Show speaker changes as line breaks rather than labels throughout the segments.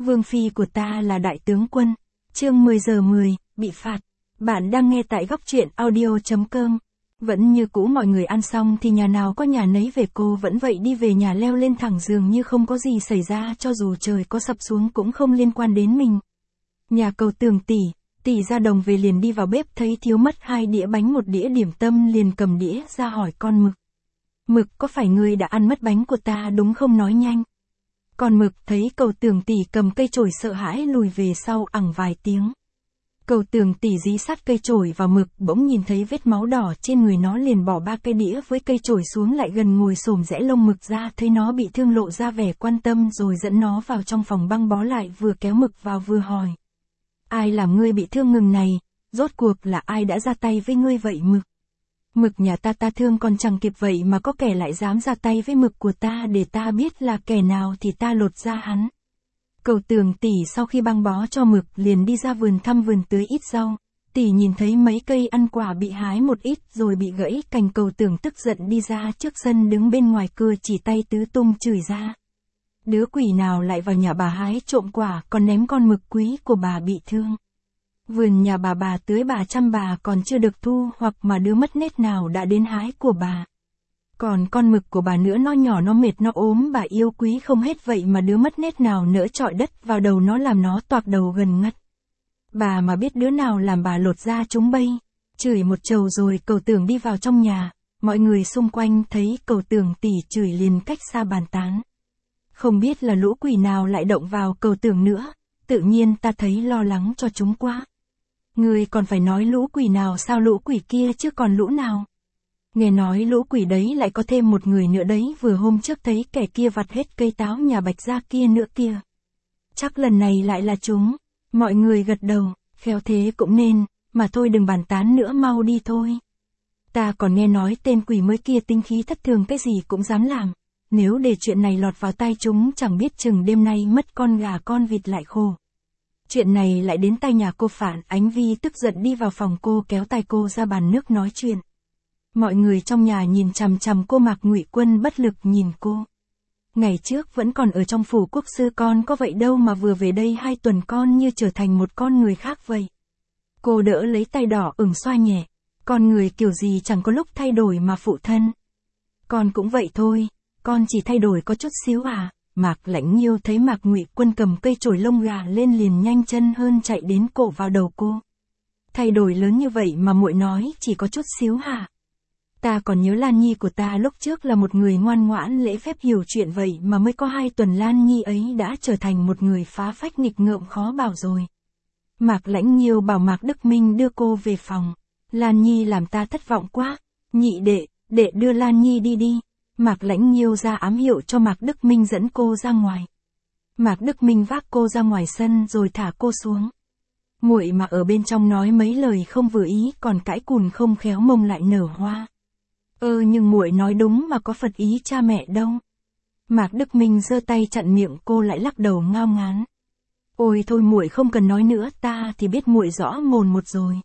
Vương phi của ta là đại tướng quân. Chương 10 giờ 10, bị phạt. Bạn đang nghe tại góc truyện audio.com. Vẫn như cũ, mọi người ăn xong thì nhà nào có nhà nấy về, cô vẫn vậy đi về nhà leo lên thẳng giường như không có gì xảy ra, cho dù trời có sập xuống cũng không liên quan đến mình. Nhà Cầu Tường tỷ ra đồng về liền đi vào bếp, thấy thiếu mất 2 đĩa bánh 1 đĩa điểm tâm, liền cầm đĩa ra hỏi con Mực. Mực, có phải ngươi đã ăn mất bánh của ta đúng không, nói nhanh. Con Mực thấy Cầu Tường tỷ cầm cây chổi sợ hãi lùi về sau ẳng vài tiếng. Cầu Tường tỷ dí sát cây chổi vào Mực, bỗng nhìn thấy vết máu đỏ trên người nó, liền bỏ 3 cây đĩa với cây chổi xuống, lại gần ngồi xổm rẽ lông Mực ra, thấy nó bị thương lộ ra vẻ quan tâm, rồi dẫn nó vào trong phòng băng bó lại, vừa kéo Mực vào vừa hỏi. Ai làm ngươi bị thương ngừng này, rốt cuộc là ai đã ra tay với ngươi vậy Mực? Mực, nhà ta thương còn chẳng kịp, vậy mà có kẻ lại dám ra tay với Mực của ta, để ta biết là kẻ nào thì ta lột ra hắn. Cầu Tường tỷ sau khi băng bó cho Mực liền đi ra vườn thăm vườn tưới ít rau. Tỷ nhìn thấy mấy cây ăn quả bị hái một ít rồi bị gãy cành, Cầu Tường tức giận đi ra trước sân, đứng bên ngoài cửa chỉ tay tứ tung chửi ra. Đứa quỷ nào lại vào nhà bà hái trộm quả, còn ném con Mực quý của bà bị thương. Vườn nhà bà tưới bà chăm, bà còn chưa được thu hoặc mà đứa mất nết nào đã đến hái của bà. Còn con Mực của bà nữa, nó nhỏ, nó mệt, nó ốm, bà yêu quý không hết, vậy mà đứa mất nết nào nỡ chọi đất vào đầu nó, làm nó toạc đầu gần ngất. Bà mà biết đứa nào làm bà lột ra chúng bây. Chửi một chầu rồi Cầu Tường đi vào trong nhà, mọi người xung quanh thấy Cầu Tường tỷ chửi liền cách xa bàn tán. Không biết là lũ quỷ nào lại động vào Cầu Tường nữa, tự nhiên ta thấy lo lắng cho chúng quá. Ngươi còn phải nói lũ quỷ nào sao, lũ quỷ kia chứ còn lũ nào. Nghe nói lũ quỷ đấy lại có thêm một người nữa đấy, vừa hôm trước thấy kẻ kia vặt hết cây táo nhà Bạch gia kia nữa kia. Chắc lần này lại là chúng. Mọi người gật đầu, khéo thế cũng nên, mà thôi đừng bàn tán nữa, mau đi thôi. Ta còn nghe nói tên quỷ mới kia tinh khí thất thường, cái gì cũng dám làm. Nếu để chuyện này lọt vào tai chúng, chẳng biết chừng đêm nay mất con gà con vịt lại khô. Chuyện này lại đến tai nhà cô Phản Ánh Vi tức giận đi vào phòng cô, kéo tay cô ra bàn nước nói chuyện. Mọi người trong nhà nhìn chằm chằm cô, Mạc Ngụy Quân bất lực nhìn cô. Ngày trước vẫn còn ở trong phủ quốc sư, con có vậy đâu mà vừa về đây 2 tuần con như trở thành một con người khác vậy. Cô đỡ lấy tay đỏ ửng xoa nhẹ. Con người kiểu gì chẳng có lúc thay đổi mà phụ thân. Con cũng vậy thôi, con chỉ thay đổi có chút xíu à. Mạc Lãnh Nhiêu thấy Mạc Ngụy Quân cầm cây chổi lông gà lên liền nhanh chân hơn chạy đến cộ vào đầu cô. Thay đổi lớn như vậy mà muội nói chỉ có chút xíu hả? Ta còn nhớ Lan Nhi của ta lúc trước là một người ngoan ngoãn lễ phép hiểu chuyện, vậy mà mới có 2 tuần Lan Nhi ấy đã trở thành một người phá phách nghịch ngợm khó bảo rồi. Mạc Lãnh Nhiêu bảo Mạc Đức Minh đưa cô về phòng. Lan Nhi làm ta thất vọng quá. Nhị đệ đưa Lan Nhi đi đi. Mạc Lãnh Nhiêu ra ám hiệu cho Mạc Đức Minh dẫn cô ra ngoài. Mạc Đức Minh vác cô ra ngoài sân rồi thả cô xuống. Muội mà ở bên trong nói mấy lời không vừa ý, còn cãi cùn không khéo mông lại nở hoa. Nhưng muội nói đúng mà, có phật ý cha mẹ đâu. Mạc Đức Minh giơ tay chặn miệng cô, lại lắc đầu ngao ngán. Ôi thôi muội không cần nói nữa, ta thì biết muội rõ mồn một rồi.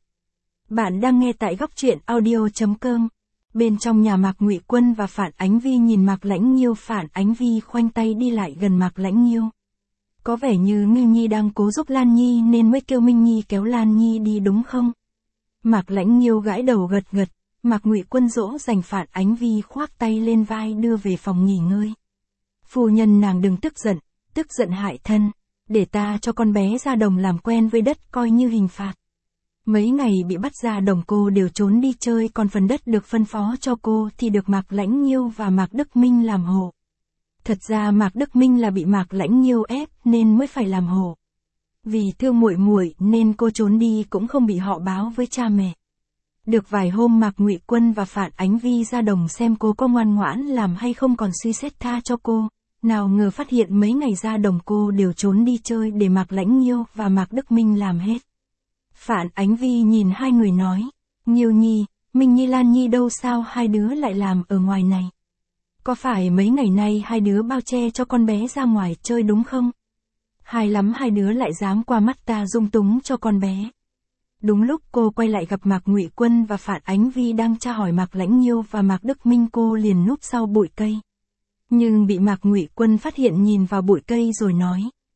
Bạn đang nghe tại góc truyện audio.com. Bên trong nhà, Mạc Ngụy Quân và Phản Ánh Vi nhìn Mạc Lãnh Nhiêu. Phản Ánh Vi khoanh tay đi lại gần Mạc Lãnh Nhiêu. Có vẻ như Minh Nhi đang cố giúp Lan Nhi nên mới kêu Minh Nhi kéo Lan Nhi đi đúng không? Mạc Lãnh Nhiêu gãi đầu gật gật. Mạc Ngụy Quân dỗ dành Phản Ánh Vi, khoác tay lên vai đưa về phòng nghỉ ngơi. Phu nhân nàng đừng tức giận hại thân. Để ta cho con bé ra đồng làm quen với đất coi như hình phạt. Mấy ngày bị bắt ra đồng cô đều trốn đi chơi, còn phần đất được phân phó cho cô thì được Mạc Lãnh Nhiêu và Mạc Đức Minh làm hộ. Thật ra Mạc Đức Minh là bị Mạc Lãnh Nhiêu ép nên mới phải làm hộ. Vì thương muội nên cô trốn đi cũng không bị họ báo với cha mẹ. Được vài hôm Mạc Ngụy Quân và Phản Ánh Vi ra đồng xem cô có ngoan ngoãn làm hay không, còn suy xét tha cho cô. Nào ngờ phát hiện mấy ngày ra đồng cô đều trốn đi chơi, để Mạc Lãnh Nhiêu và Mạc Đức Minh làm hết. Phản Ánh Vi nhìn 2 người nói, Nhiêu Nhi, Minh Nhi, Lan Nhi đâu, sao 2 đứa lại làm ở ngoài này? Có phải mấy ngày nay 2 đứa bao che cho con bé ra ngoài chơi đúng không? Hay lắm 2 đứa lại dám qua mắt ta dung túng cho con bé. Đúng lúc cô quay lại gặp Mạc Ngụy Quân và Phản Ánh Vi đang tra hỏi Mạc Lãnh Nhiêu và Mạc Đức Minh, cô liền núp sau bụi cây. Nhưng bị Mạc Ngụy Quân phát hiện, nhìn vào bụi cây rồi nói.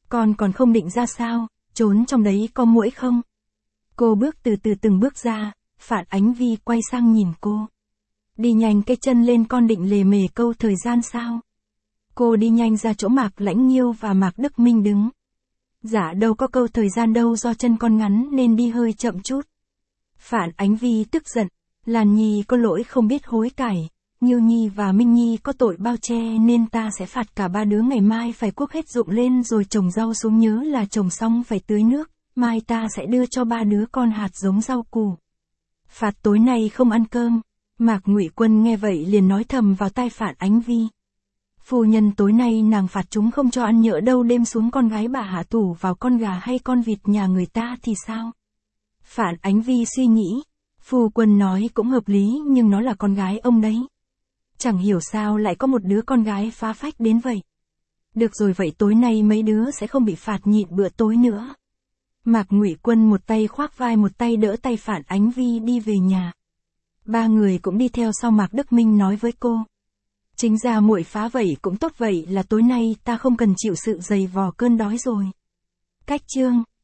Con còn không định ra sao, trốn trong đấy có muỗi không? Cô bước từ từ từng bước ra, Phạn Ánh Vi quay sang nhìn cô. Đi nhanh cái chân lên, con định lề mề câu thời gian sao? Cô đi nhanh ra chỗ Mạc Lãnh Nhiêu và Mạc Đức Minh đứng. Dạ đâu có câu thời gian đâu, do chân con ngắn nên đi hơi chậm chút. Phạn Ánh Vi tức giận, Lan Nhi có lỗi không biết hối cải, Nhiêu Nhi và Minh Nhi có tội bao che nên ta sẽ phạt cả ba đứa ngày mai phải cuốc hết ruộng lên rồi trồng rau xuống, nhớ là trồng xong phải tưới nước, mai ta sẽ đưa cho ba đứa con hạt giống rau củ. Phạt tối nay không ăn cơm. Mạc Ngụy Quân nghe vậy liền nói thầm vào tai Phạn Ánh Vi. Phu nhân, tối nay nàng phạt chúng không cho ăn, nhỡ đâu đêm xuống con gái bà hạ thủ vào con gà hay con vịt nhà người ta thì sao? Phạn Ánh Vi suy nghĩ. Phu quân nói cũng hợp lý, nhưng nó là con gái ông đấy. Chẳng hiểu sao lại có một đứa con gái phá phách đến vậy. Được rồi, vậy tối nay mấy đứa sẽ không bị phạt nhịn bữa tối nữa. Mạc Ngụy Quân một tay khoác vai một tay đỡ tay Phạn Ánh Vi đi về nhà. Ba người cũng đi theo sau. Mạc Đức Minh nói với cô. Chính ra muội phá vậy cũng tốt, vậy là tối nay ta không cần chịu sự dày vò cơn đói rồi. Cách chương